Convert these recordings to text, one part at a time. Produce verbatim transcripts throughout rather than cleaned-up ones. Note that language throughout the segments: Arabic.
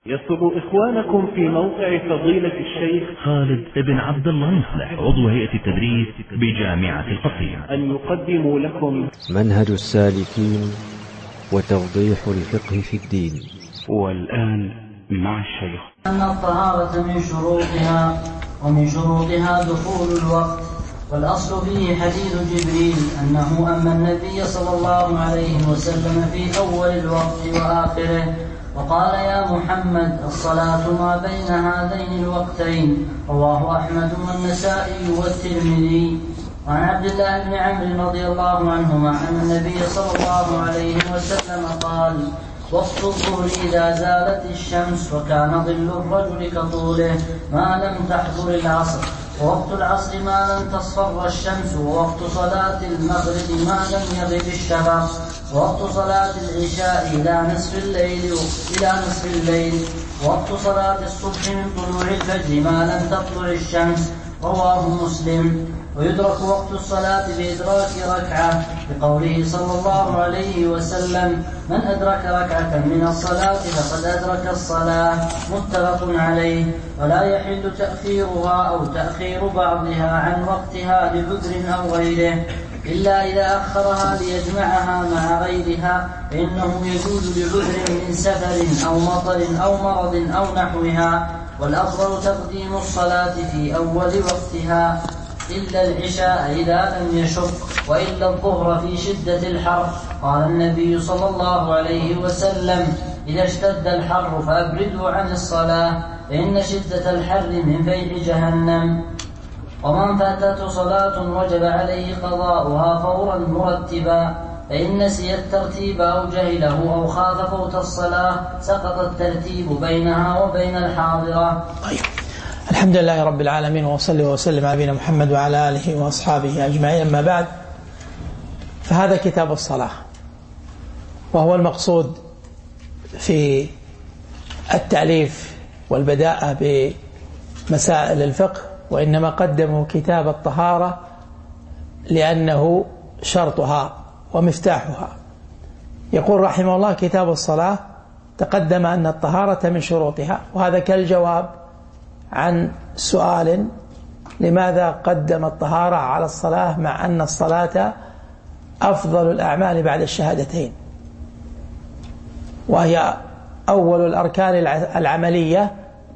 يسر إخوانكم في موقع فضيلة الشيخ خالد بن عبد الله مصلح عضو هيئة التدريس بجامعة القصيم أن يقدموا لكم منهج السالكين وتوضيح الفقه في الدين. والآن مع الشيخ. أن الطهارة من شروطها ومن شروطها دخول الوقت، والأصل فيه حديث جبريل أنه أما النبي صلى الله عليه وسلم في أول الوقت وآخره وقال يا محمد الصلاة ما بين هذين الوقتين. رواه أحمد والنسائي والترمذي. وعن عبد الله بن عمرو رضي الله عنهما أن النبي صلى الله عليه وسلم قال وقت الظهر إذا زالت الشمس وكان ظل الرجل كطوله ما لم تحضر العصر، ووقت العصر ما لم تصفر الشمس، ووقت صلاة المغرب ما لم يغب الشفق، ووقت صلاة العشاء إلى نصف الليل إلى نصف الليل، ووقت صلاة الصبح من طلوع الفجر ما لم تطلع الشمس. رواه مسلم. ويدرك وقت الصلاة بإدراك ركعة لقوله صلى الله عليه وسلم من أدرك ركعة من الصلاة فقد أدرك الصلاة. متفق عليه. ولا يحل تأخيرها أو تأخير بعضها عن وقتها لعذر أو غيره إلا إذا أخرها ليجمعها مع غيرها، فإنه يجوز لعذر من سفر أو مطر أو مرض أو نحوها. والأفضل تقديم الصلاة في أول وقتها إلا العشاء إذا لم يشق، وإلا الظهر في شدة الحر. قال النبي صلى الله عليه وسلم إذا اشتد الحر فأبردوا عن الصلاة فإن شدة الحر من فيح جهنم. ومن فاتته صلاة وجب عليه قضاؤها فورا مرتبا، فإن نسي الترتيب أو جهله أو خاف فوت الصلاة سقط الترتيب بينها وبين الحاضرة. طيب. الحمد لله رب العالمين، وصلى وسلم على نبينا محمد وعلى آله وأصحابه أجمعين. أما بعد، فهذا كتاب الصلاة، وهو المقصود في التأليف والبداءة بمسائل الفقه، وإنما قدموا كتاب الطهارة لأنه شرطها ومفتاحها. يقول رحمه الله كتاب الصلاة تقدم أن الطهارة من شروطها، وهذا كالجواب عن سؤال لماذا قدم الطهارة على الصلاة مع أن الصلاة أفضل الأعمال بعد الشهادتين، وهي أول الأركان العملية.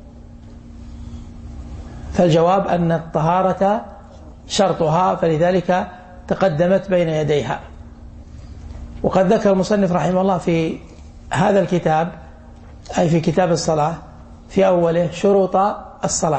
فالجواب أن الطهارة شرطها، فلذلك تقدمت بين يديها. وقد ذكر المصنف رحمه الله في هذا الكتاب، أي في كتاب الصلاة، في أوله شروط الصلاة،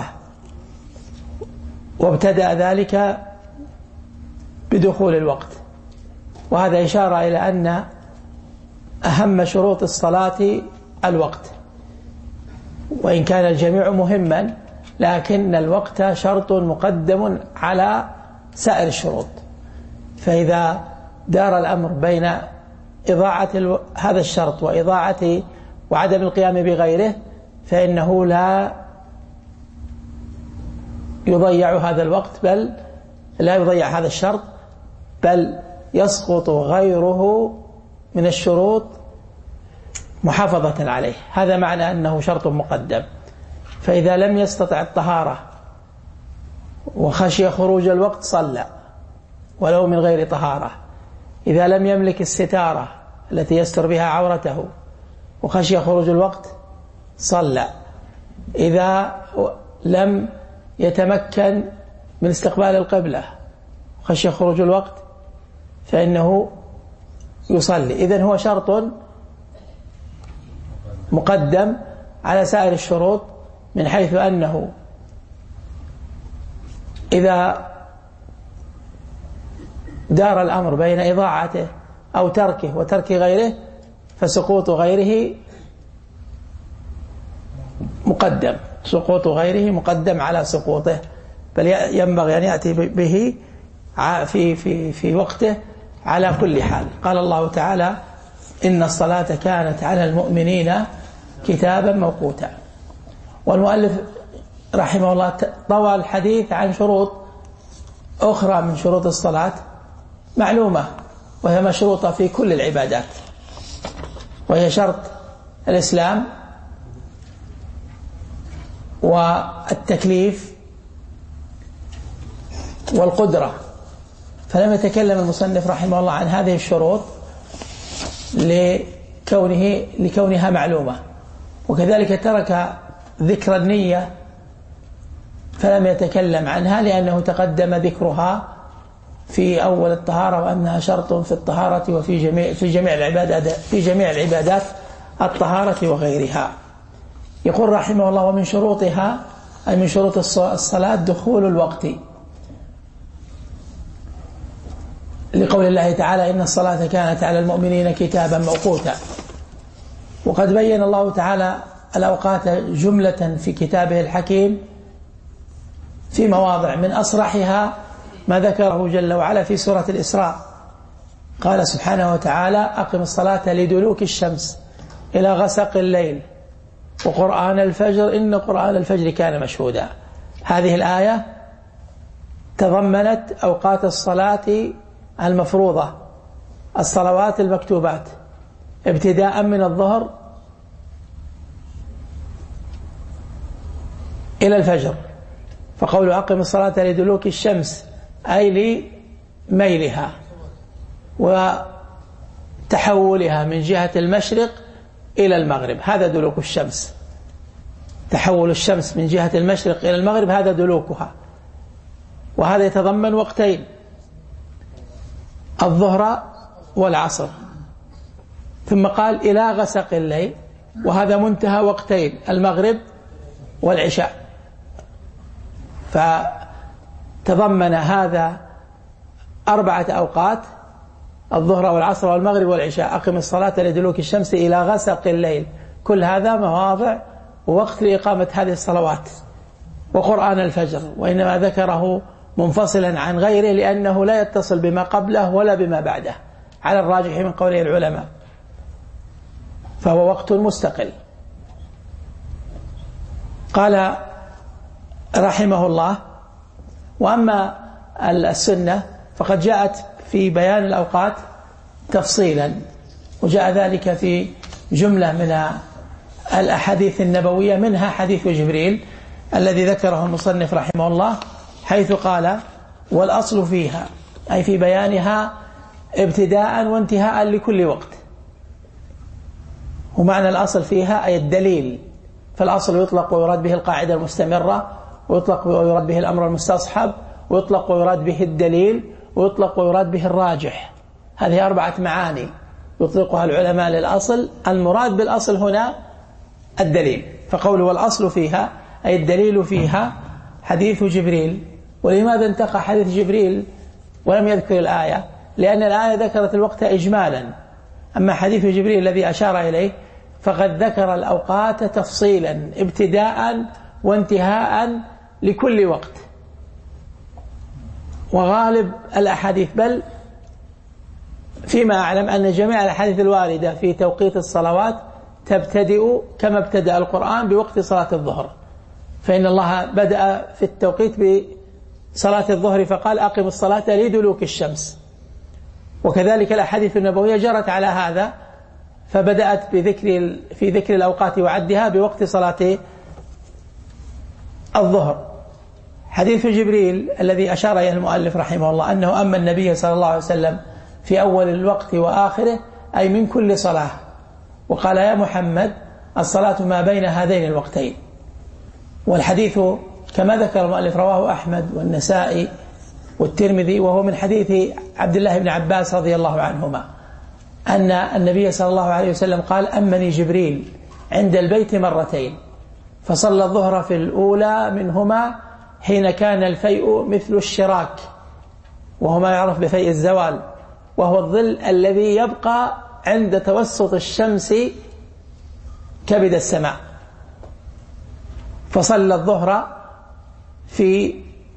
وابتدأ ذلك بدخول الوقت، وهذا إشارة إلى أن أهم شروط الصلاة الوقت، وإن كان الجميع مهما لكن الوقت شرط مقدم على سائر الشروط. فإذا دار الأمر بين إضاعة هذا الشرط وإضاعة وعدم القيام بغيره فإنه لا يضيع هذا الوقت، بل لا يضيع هذا الشرط، بل يسقط غيره من الشروط محافظة عليه. هذا معنى أنه شرط مقدم. فإذا لم يستطع الطهارة وخشي خروج الوقت صلى ولو من غير طهارة. إذا لم يملك الستارة التي يستر بها عورته وخشي خروج الوقت صلى. إذا لم يتمكن من استقبال القبلة وخشي خروج الوقت فإنه يصلي. إذن هو شرط مقدم على سائر الشروط، من حيث أنه إذا دار الأمر بين إضاعته أو تركه وترك غيره فسقوط غيره مقدم سقوط غيره مقدم على سقوطه، بل ينبغي أن يأتي به في في في وقته على كل حال. قال الله تعالى إن الصلاة كانت على المؤمنين كتابا موقوتا. والمؤلف رحمه الله طوى الحديث عن شروط أخرى من شروط الصلاة معلومة، وهي مشروطة في كل العبادات، وهي شرط الإسلام والتكليف والقدرة. فلم يتكلم المصنف رحمه الله عن هذه الشروط لكونه لكونها معلومة، وكذلك ترك ذكر النية فلم يتكلم عنها لأنه تقدم ذكرها في أول الطهارة وأنها شرط في الطهارة وفي جميع في جميع العبادات في جميع العبادات الطهارة وغيرها. يقول رحمه الله: ومن شروطها أي من شروط الصلاة دخول الوقت، لقول الله تعالى: إن الصلاة كانت على المؤمنين كتابا موقوتا. وقد بين الله تعالى الأوقات جملة في كتابه الحكيم في مواضع، من أصرحها ما ذكره جل وعلا في سورة الإسراء، قال سبحانه وتعالى: أقم الصلاة لدلوك الشمس إلى غسق الليل وقرآن الفجر إن قرآن الفجر كان مشهودا. هذه الآية تضمنت أوقات الصلاة المفروضة، الصلوات المكتوبات، ابتداء من الظهر إلى الفجر. فقول أقم الصلاة لدلوك الشمس أي لميلها وتحولها من جهة المشرق إلى المغرب، هذا دلوك الشمس. تحول الشمس من جهة المشرق إلى المغرب هذا دلوكها، وهذا يتضمن وقتين: الظهر والعصر. ثم قال إلى غسق الليل، وهذا منتهى وقتين: المغرب والعشاء. فتضمن هذا أربعة أوقات: الظهر والعصر والمغرب والعشاء. أقم الصلاة لدلوك الشمس إلى غسق الليل، كل هذا مواضع ووقت لإقامة هذه الصلوات. وقرآن الفجر، وإنما ذكره منفصلا عن غيره لأنه لا يتصل بما قبله ولا بما بعده على الراجح من قول العلماء، فهو وقت مستقل. قال رحمه الله: وأما السنة فقد جاءت في بيان الأوقات تفصيلا، وجاء ذلك في جملة من الأحاديث النبوية، منها حديث جبريل الذي ذكره المصنف رحمه الله، حيث قال: والأصل فيها أي في بيانها ابتداء وانتهاء لكل وقت. ومعنى الأصل فيها أي الدليل، فالأصل يطلق ويراد به القاعدة المستمرة، ويطلق ويراد به الأمر المستصحب، ويطلق ويراد به الدليل، ويطلق ويراد به الراجح. هذه أربعة معاني يطلقها العلماء للأصل. المراد بالأصل هنا الدليل، فقوله والأصل فيها أي الدليل فيها حديث جبريل. ولماذا انتقى حديث جبريل ولم يذكر الآية؟ لأن الآية ذكرت الوقت إجمالا، أما حديث جبريل الذي أشار إليه فقد ذكر الأوقات تفصيلا ابتداء وانتهاء لكل وقت. وغالب الأحاديث، بل فيما أعلم أن جميع الأحاديث الواردة في توقيت الصلوات تبتدئ كما ابتدأ القرآن بوقت صلاة الظهر، فإن الله بدأ في التوقيت بصلاة الظهر فقال: أقم الصلاة لدلوك الشمس. وكذلك الأحاديث النبوية جرت على هذا، فبدأت بذكر في ذكر الأوقات وعدها بوقت صلاة الظهر. حديث جبريل الذي أشار إليه المؤلف رحمه الله أنه أما النبي صلى الله عليه وسلم في أول الوقت وآخره أي من كل صلاة، وقال: يا محمد الصلاة ما بين هذين الوقتين. والحديث كما ذكر المؤلف رواه أحمد والنسائي والترمذي، وهو من حديث عبد الله بن عباس رضي الله عنهما أن النبي صلى الله عليه وسلم قال: أمني جبريل عند البيت مرتين، فصلى الظهر في الأولى منهما حين كان الفيء مثل الشراك، وهو ما يعرف بفيء الزوال، وهو الظل الذي يبقى عند توسط الشمس كبد السماء. فصلى الظهر في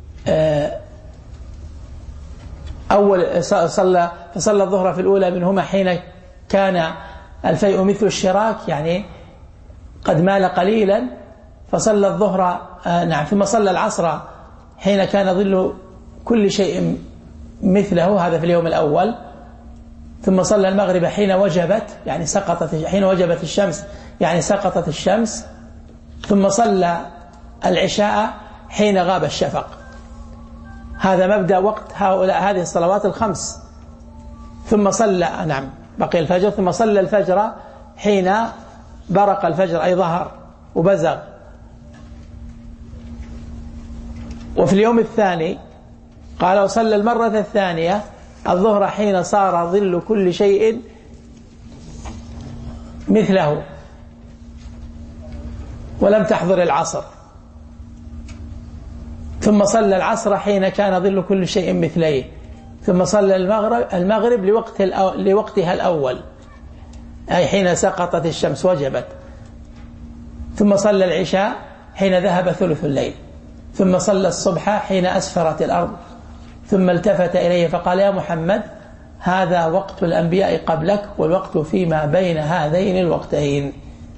أول صلى فصلى الظهر في الأولى منهما حين كان الفيء مثل الشراك، يعني قد مال قليلا، فصلى الظهر نعم ثم صلى العصر حين كان ظل كل شيء مثله، هذا في اليوم الأول. ثم صلى المغرب حين وجبت يعني سقطت حين وجبت الشمس يعني سقطت الشمس. ثم صلى العشاء حين غاب الشفق. هذا مبدأ وقت هؤلاء هذه الصلوات الخمس. ثم صلى نعم بقي الفجر، ثم صلى الفجر حين برق الفجر أي ظهر وبزغ. وفي اليوم الثاني قال وصلى المرة الثانية الظهر حين صار ظل كل شيء مثله ولم تحضر العصر. ثم صلى العصر حين كان ظل كل شيء مثليه. ثم صلى المغرب المغرب لوقت لوقتها الأول أي حين سقطت الشمس وجبت. ثم صلى العشاء حين ذهب ثلث الليل. ثم صلى الصبح حين أسفرت الأرض. ثم التفت إليه فقال يا محمد هذا وقت الأنبياء قبلك والوقت فيما بين هذين الوقتين.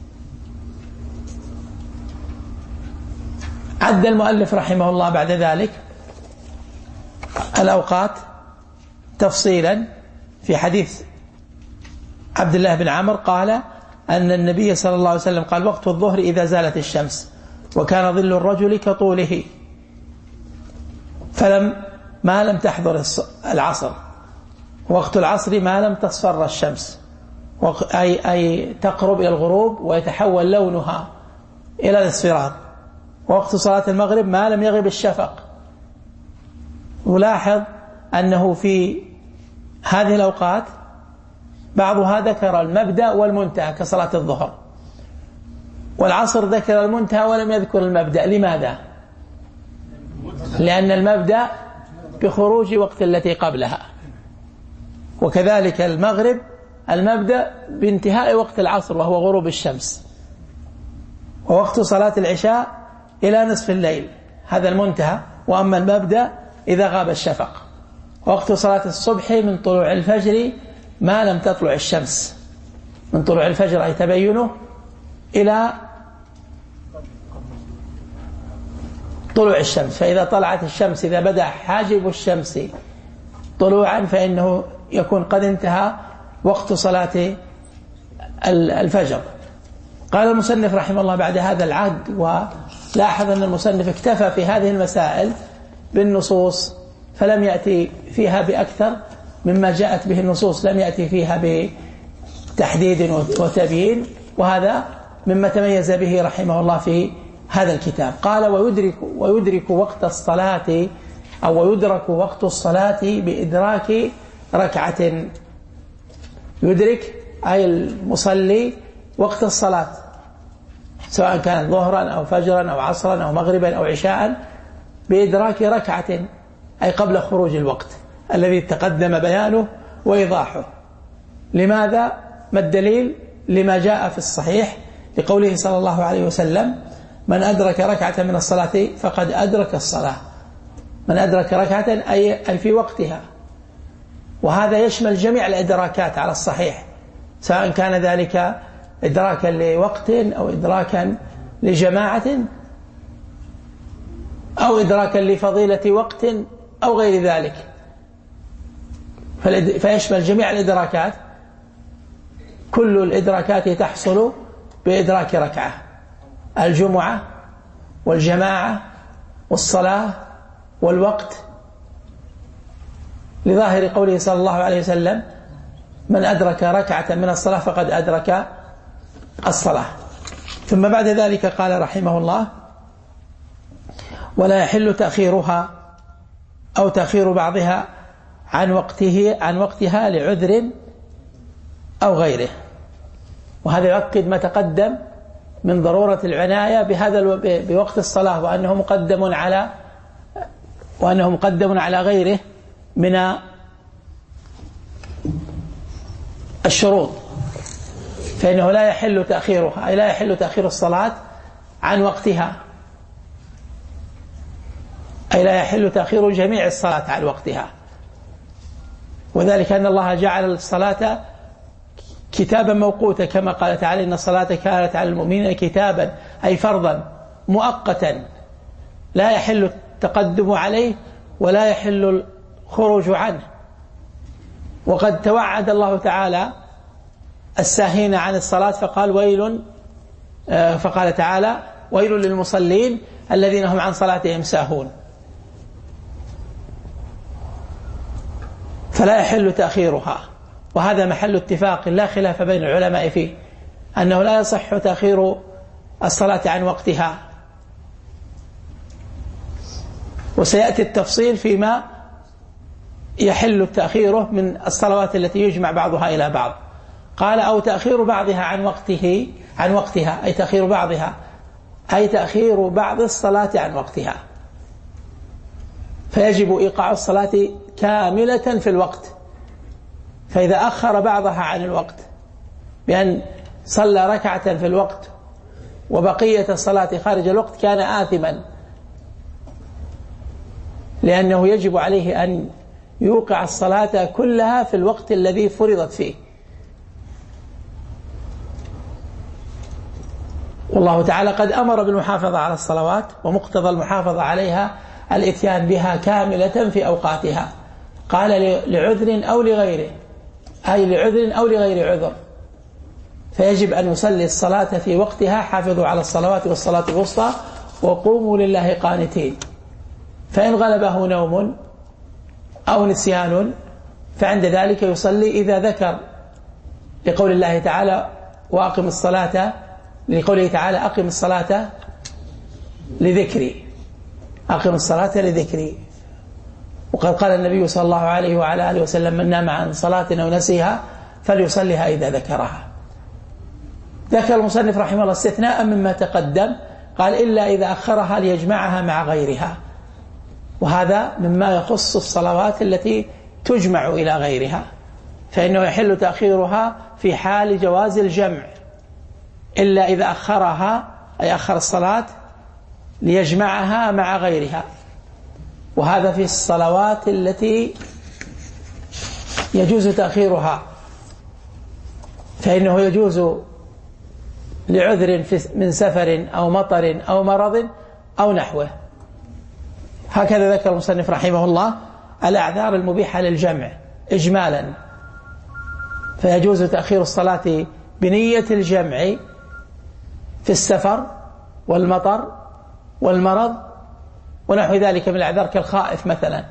عد المؤلف رحمه الله بعد ذلك الأوقات تفصيلا في حديث عبد الله بن عمرو قال أن النبي صلى الله عليه وسلم قال وقت الظهر إذا زالت الشمس وكان ظل الرجل كطوله فلم ما لم تحضر العصر. وقت العصر ما لم تصفر الشمس أي, أي تقرب إلى الغروب ويتحول لونها إلى الاصفرار. ووقت صلاة المغرب ما لم يغب الشفق. ولاحظ أنه في هذه الأوقات بعضها ذكر المبدأ والمنتهى كصلاة الظهر، والعصر ذكر المنتهى ولم يذكر المبدأ. لماذا؟ لأن المبدأ بخروج وقت التي قبلها، وكذلك المغرب المبدأ بانتهاء وقت العصر وهو غروب الشمس. ووقت صلاة العشاء إلى نصف الليل هذا المنتهى، وأما المبدأ إذا غاب الشفق. وقت صلاة الصبح من طلوع الفجر ما لم تطلع الشمس، من طلوع الفجر أي تبينه إلى طلوع الشمس. فإذا طلعت الشمس إذا بدأ حاجب الشمس طلوعا فإنه يكون قد انتهى وقت صلاة الفجر. قال المصنف رحمه الله بعد هذا العد، ولاحظ أن المصنف اكتفى في هذه المسائل بالنصوص فلم يأتي فيها بأكثر مما جاءت به النصوص، لم يأتي فيها بتحديد وتبيين، وهذا مما تميز به رحمه الله في هذا الكتاب. قال ويدرك, ويدرك وقت الصلاة أو ويدرك وقت الصلاة بإدراك ركعة. يدرك أي المصلي وقت الصلاة سواء كان ظهرا أو فجرا أو عصرا أو مغربا أو عشاء بإدراك ركعة أي قبل خروج الوقت الذي تقدم بيانه وإيضاحه. لماذا؟ ما الدليل؟ لما جاء في الصحيح لقوله صلى الله عليه وسلم من أدرك ركعة من الصلاة فقد أدرك الصلاة. من أدرك ركعة أي في وقتها، وهذا يشمل جميع الإدراكات على الصحيح، سواء كان ذلك إدراكا لوقت أو إدراكا لجماعة أو إدراكا لفضيلة وقت أو غير ذلك، فيشمل جميع الإدراكات. كل الإدراكات تحصل بإدراك ركعة، الجمعة والجماعة والصلاة والوقت، لظاهر قوله صلى الله عليه وسلم من أدرك ركعة من الصلاة فقد أدرك الصلاة. ثم بعد ذلك قال رحمه الله ولا يحل تأخيرها أو تأخير بعضها عن وقته عن وقتها لعذر أو غيره. وهذا يؤكد ما تقدم من ضرورة العناية بهذا بوقت الصلاة، وأنه مقدم على وأنه مقدم على غيره من الشروط، فإنه لا يحل تأخيرها أي لا يحل تأخير الصلاة عن وقتها، أي لا يحل تأخير جميع الصلاة عن وقتها. وذلك أن الله جعل الصلاة كتابا موقوتا كما قال تعالى إن الصلاة كانت على المؤمنين كتابا أي فرضا مؤقتا لا يحل التقدم عليه ولا يحل الخروج عنه. وقد توعد الله تعالى الساهين عن الصلاة فقال ويل، فقال تعالى ويل للمصلين الذين هم عن صلاتهم ساهون. فلا يحل تأخيرها، وهذا محل اتفاق لا خلاف بين العلماء فيه، أنه لا يصح تأخير الصلاة عن وقتها. وسيأتي التفصيل فيما يحل تأخيره من الصلوات التي يجمع بعضها إلى بعض. قال أو تأخير بعضها عن وقته عن وقتها أي تأخير بعضها أي تأخير بعض الصلاة عن وقتها، فيجب إيقاع الصلاة كاملة في الوقت. فإذا أخر بعضها عن الوقت بأن صلى ركعة في الوقت وبقية الصلاة خارج الوقت كان آثما، لأنه يجب عليه أن يوقع الصلاة كلها في الوقت الذي فرضت فيه. والله تعالى قد أمر بالمحافظة على الصلوات، ومقتضى المحافظة عليها الإتيان بها كاملة في أوقاتها. قال لعذر أو لغيره، أي لعذر أو لغير عذر، فيجب أن يصلي الصلاة في وقتها. حافظوا على الصلوات والصلاة الوسطى وقوموا لله قانتين. فإن غلبه نوم أو نسيان فعند ذلك يصلي إذا ذكر، لقول الله تعالى وأقم الصلاة، لقوله تعالى أقم الصلاة لذكري، أقم الصلاة لذكري. وقد قال النبي صلى الله عليه وعلى آله وسلم من نام عن صلاة أو نسيها فليصليها إذا ذكرها. ذكر المصنف رحمه الله استثناء مما تقدم، قال إلا إذا أخرها ليجمعها مع غيرها، وهذا مما يخص الصلوات التي تجمع إلى غيرها، فإنه يحل تأخيرها في حال جواز الجمع، إلا إذا أخرها أي أخر الصلاة ليجمعها مع غيرها. وهذا في الصلوات التي يجوز تأخيرها، فإنه يجوز لعذر من سفر أو مطر أو مرض أو نحوه. هكذا ذكر المصنف رحمه الله الأعذار المبيحة للجمع إجمالا، فيجوز تأخير الصلاة بنية الجمع في السفر والمطر والمرض ونحو ذلك من الأعذار كالخائف مثلا.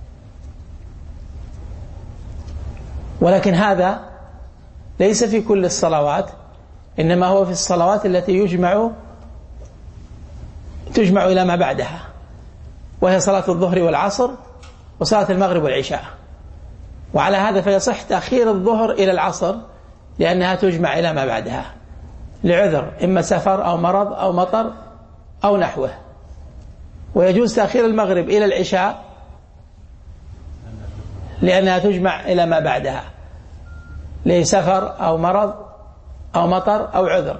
ولكن هذا ليس في كل الصلوات، إنما هو في الصلوات التي يجمع تجمع إلى ما بعدها، وهي صلاة الظهر والعصر وصلاة المغرب والعشاء. وعلى هذا فيصح تأخير الظهر إلى العصر لأنها تجمع إلى ما بعدها لعذر إما سفر أو مرض أو مطر أو نحوه. ويجوز تأخير المغرب إلى العشاء لأنها تجمع إلى ما بعدها لسفر أو مرض أو مطر أو عذر.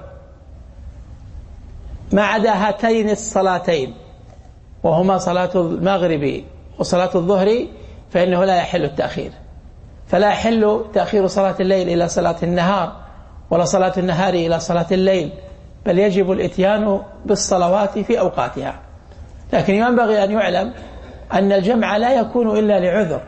ما عدا هاتين الصلاتين وهما صلاة المغرب وصلاة الظهر فإنه لا يحل التأخير، فلا يحل تأخير صلاة الليل إلى صلاة النهار ولا صلاة النهار إلى صلاة الليل، بل يجب الإتيان بالصلوات في أوقاتها. لكن ينبغي أن يعلم أن الجمع لا يكون إلا لعذر،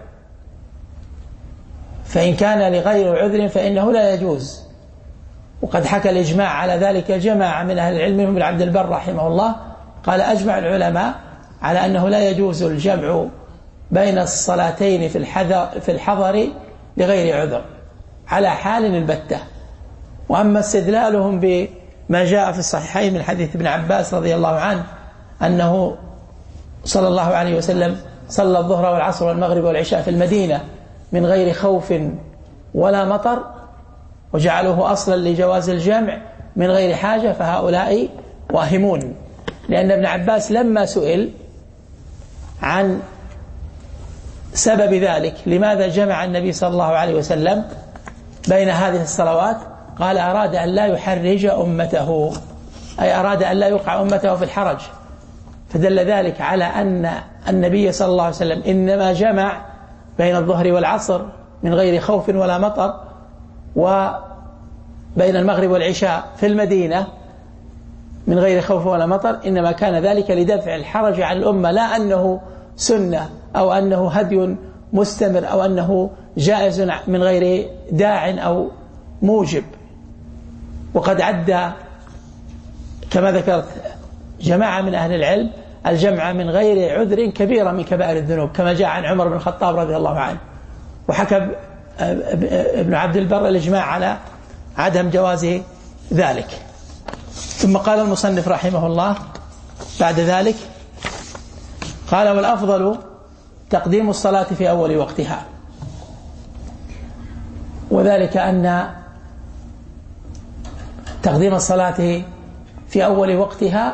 فإن كان لغير عذر فإنه لا يجوز. وقد حكى الإجماع على ذلك جماعة من أهل العلم منهم ابن عبد البر رحمه الله، قال أجمع العلماء على أنه لا يجوز الجمع بين الصلاتين في الحذر, في الحضر لغير عذر على حال البتة. وأما استدلالهم بما جاء في الصحيحين من حديث ابن عباس رضي الله عنه أنه صلى الله عليه وسلم صلى الظهر والعصر والمغرب والعشاء في المدينة من غير خوف ولا مطر وجعله أصلا لجواز الجمع من غير حاجة، فهؤلاء واهمون. لأن ابن عباس لما سئل عن سبب ذلك لماذا جمع النبي صلى الله عليه وسلم بين هذه الصلوات قال أراد أن لا يحرج أمته، أي أراد أن لا يوقع أمته في الحرج. فدل ذلك على أن النبي صلى الله عليه وسلم إنما جمع بين الظهر والعصر من غير خوف ولا مطر، وبين المغرب والعشاء في المدينة من غير خوف ولا مطر، إنما كان ذلك لدفع الحرج عن الأمة، لا أنه سنة أو أنه هدي مستمر أو أنه جائز من غير داع أو موجب. وقد عد كما ذكرت جماعة من أهل العلم الجمع من غير عذر كبيرة من كبائر الذنوب، كما جاء عن عمر بن الخطاب رضي الله عنه، وحكى ابن عبد البر الإجماع على عدم جواز ذلك. ثم قال المصنف رحمه الله بعد ذلك، قال: والأفضل تقديم الصلاة في أول وقتها، وذلك أن تقديم الصلاة في أول وقتها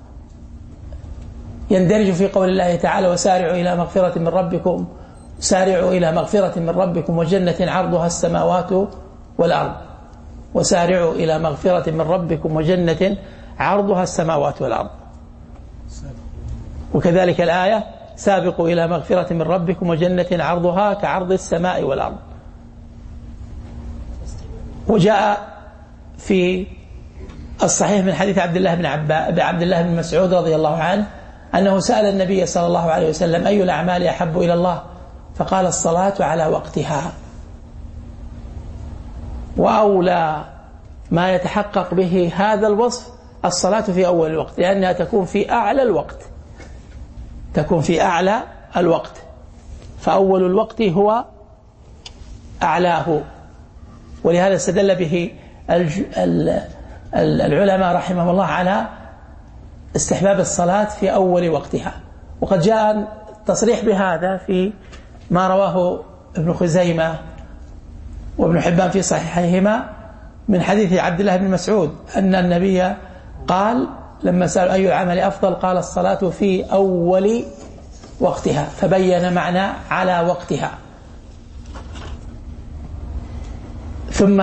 يندرج في قول الله تعالى: وسارعوا إلى مغفرة من ربكم سارعوا إلى مغفرة من ربكم وجنة عرضها السماوات والأرض وسارعوا إلى مغفرة من ربكم وجنة عرضها السماوات والأرض. وكذلك الآية: سابقوا إلى مغفرة من ربكم وجنة عرضها كعرض السماء والأرض. وجاء في الصحيح من حديث عبد الله بن عباس عبد الله بن مسعود رضي الله عنه أنه سأل النبي صلى الله عليه وسلم: أي الأعمال أحب إلى الله؟ فقال: الصلاة على وقتها. وأولى ما يتحقق به هذا الوصف الصلاة في أول الوقت، لأنها تكون في أعلى الوقت تكون في أعلى الوقت فأول الوقت هو أعلاه. ولهذا استدل به العلماء رحمه الله على استحباب الصلاة في أول وقتها. وقد جاء التصريح بهذا في ما رواه ابن خزيمة وابن حبان في صحيحيهما من حديث عبد الله بن مسعود أن النبي قال لما سأل أي العمل أفضل قال: الصلاة في أول وقتها، فبين معنى على وقتها. ثم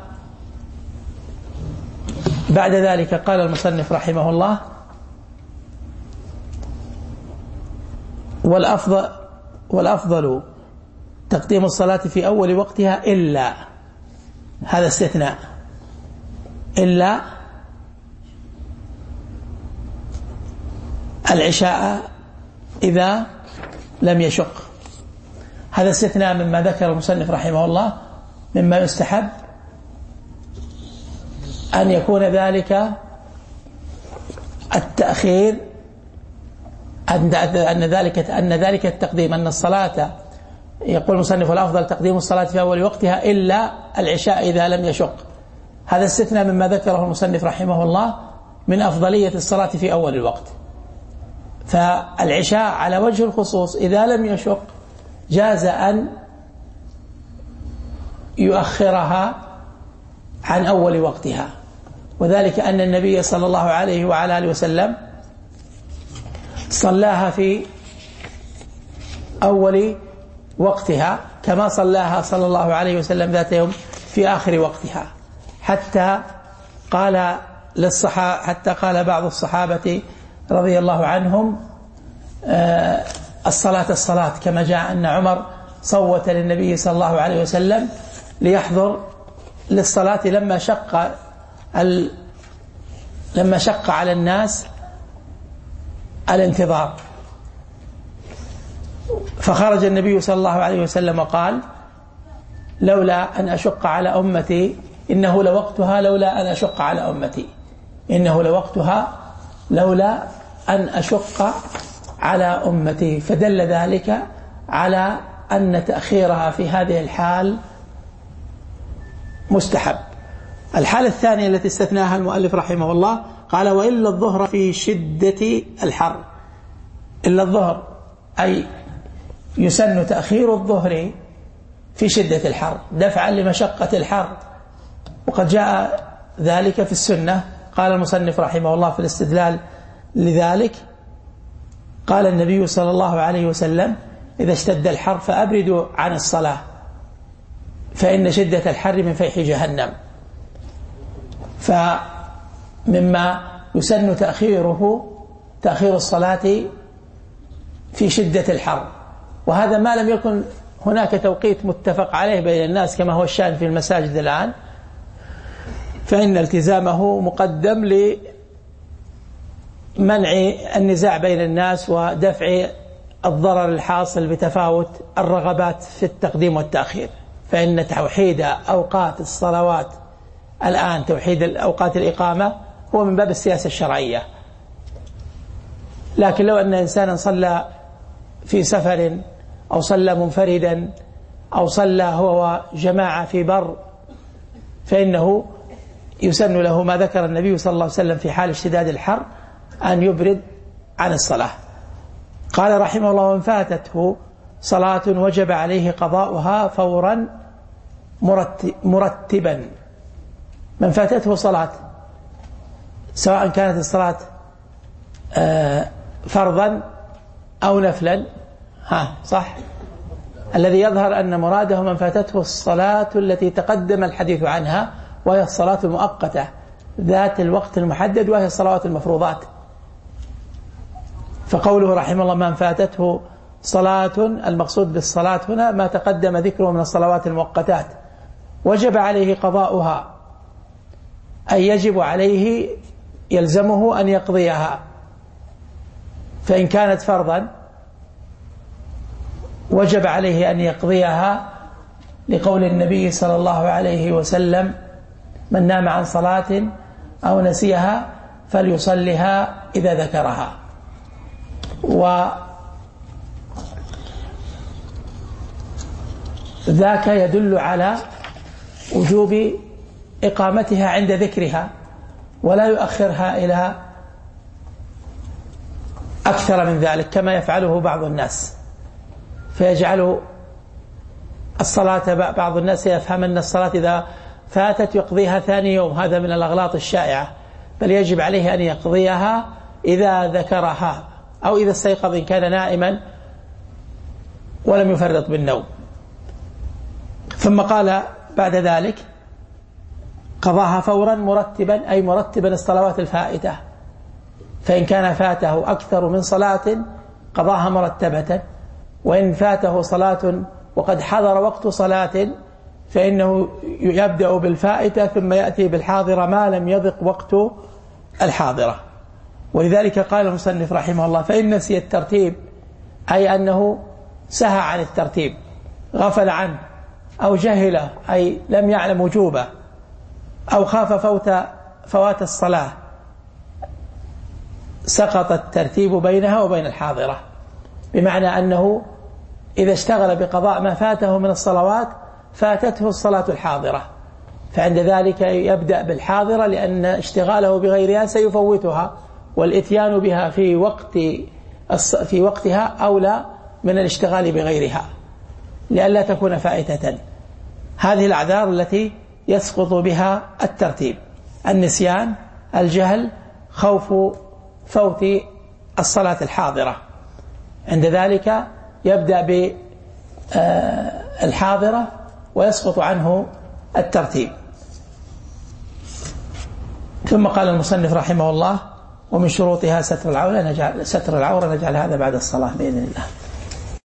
بعد ذلك قال المصنف رحمه الله: والأفضل, والأفضل تقديم الصلاة في أول وقتها إلا، هذا استثناء، إلا العشاء إذا لم يشق. هذا استثناء مما ذكر المصنف رحمه الله مما يستحب أن يكون ذلك التأخير، أن ذلك أن ذلك التقديم، أن الصلاة يقول المصنف: والأفضل تقديم الصلاة في أول وقتها إلا العشاء إذا لم يشق. هذا استثناء مما ذكره المصنف رحمه الله من أفضلية الصلاة في أول الوقت. فالعشاء على وجه الخصوص إذا لم يشق جاز أن يؤخرها عن أول وقتها، وذلك أن النبي صلى الله عليه وعلى آله وسلم صلاها في أول وقتها كما صلاها صلى الله عليه وسلم ذات يوم في آخر وقتها، حتى قال للصحابة حتى قال بعض الصحابة رضي الله عنهم: آه الصلاة الصلاة، كما جاء أن عمر صوت للنبي صلى الله عليه وسلم ليحضر للصلاة لما شق ال... لما شق على الناس الانتظار، فخرج النبي صلى الله عليه وسلم وقال: لولا أن أشق على أمتي إنه لوقتها لولا أن أشق على أمتي إنه لوقتها لولا أن أشق على أمتي. فدل ذلك على أن تأخيرها في هذه الحال مستحب. الحالة الثانية التي استثناها المؤلف رحمه الله قال: وإلا الظهر في شدة الحر. إلا الظهر أي يسن تأخير الظهر في شدة الحر دفعا لمشقة الحر، وقد جاء ذلك في السنة. قال المصنف رحمه الله في الاستدلال لذلك: قال النبي صلى الله عليه وسلم: إذا اشتد الحر فأبردوا عن الصلاة فإن شدة الحر من فيح جهنم. فمما يسن تأخيره تأخير الصلاة في شدة الحر، وهذا ما لم يكن هناك توقيت متفق عليه بين الناس كما هو الشأن في المساجد الآن، فإن التزامه مقدم لمنع النزاع بين الناس ودفع الضرر الحاصل بتفاوت الرغبات في التقديم والتأخير. فإن توحيد أوقات الصلوات الآن، توحيد أوقات الإقامة، هو من باب السياسة الشرعية، لكن لو أن إنسانا صلى في سفر أو صلى منفردا أو صلى هو وجماعة في بر فإنه يسن له ما ذكر النبي صلى الله عليه وسلم في حال اشتداد الحر أن يبرد عن الصلاة. قال رحمه الله: ومن فاتته صلاة وجب عليه قضاؤها فورا مرتبا. من فاتته صلاة سواء كانت الصلاة فرضا أو نفلا، ها صح؟ الذي يظهر أن مراده من فاتته الصلاة التي تقدم الحديث عنها، وهي الصلاة المؤقتة ذات الوقت المحدد، وهي الصلوات المفروضات. فقوله رحمه الله: من فاتته صلاة، المقصود بالصلاة هنا ما تقدم ذكره من الصلوات المؤقتات، وجب عليه قضاؤها، أي يجب عليه يلزمه أن يقضيها. فإن كانت فرضا وجب عليه أن يقضيها لقول النبي صلى الله عليه وسلم: من نام عن صلاة أو نسيها فليصلها إذا ذكرها. وذاك يدل على وجوب إقامتها عند ذكرها، ولا يؤخرها إلى أكثر من ذلك كما يفعله بعض الناس، فيجعل الصلاة، بعض الناس يفهم أن الصلاة إذا فاتت يقضيها ثاني يوم، هذا من الأغلاط الشائعة، بل يجب عليه أن يقضيها إذا ذكرها أو إذا استيقظ إن كان نائما ولم يفرط بالنوم. ثم قال بعد ذلك: قضاها فورا مرتبا، أي مرتبا الصلوات الفائتة، فإن كان فاته أكثر من صلاة قضاها مرتبة، وإن فاته صلاة وقد حضر وقت صلاة فإنه يبدأ بالفائتة ثم يأتي بالحاضرة ما لم يضق وقت الحاضرة. ولذلك قال المصنف رحمه الله: فإن نسي الترتيب، أي أنه سهى عن الترتيب، غفل عنه أو جهله، أي لم يعلم وجوبه، أو خاف فوت فوات الصلاة، سقط الترتيب بينها وبين الحاضرة، بمعنى أنه إذا اشتغل بقضاء ما فاته من الصلوات فاتته الصلاة الحاضرة، فعند ذلك يبدأ بالحاضرة، لأن اشتغاله بغيرها سيفوتها، والإتيان بها في وقت في وقتها أولى من الاشتغال بغيرها لئلا تكون فائتة. هذه الأعذار التي يسقط بها الترتيب: النسيان، الجهل، خوف فوت الصلاة الحاضرة. عند ذلك يبدأ بالحاضرة ويسقط عنه الترتيب. ثم قال المصنف رحمه الله: ومن شروطها ستر العورة، نجعل ستر العورة نجعل هذا بعد الصلاة بإذن الله.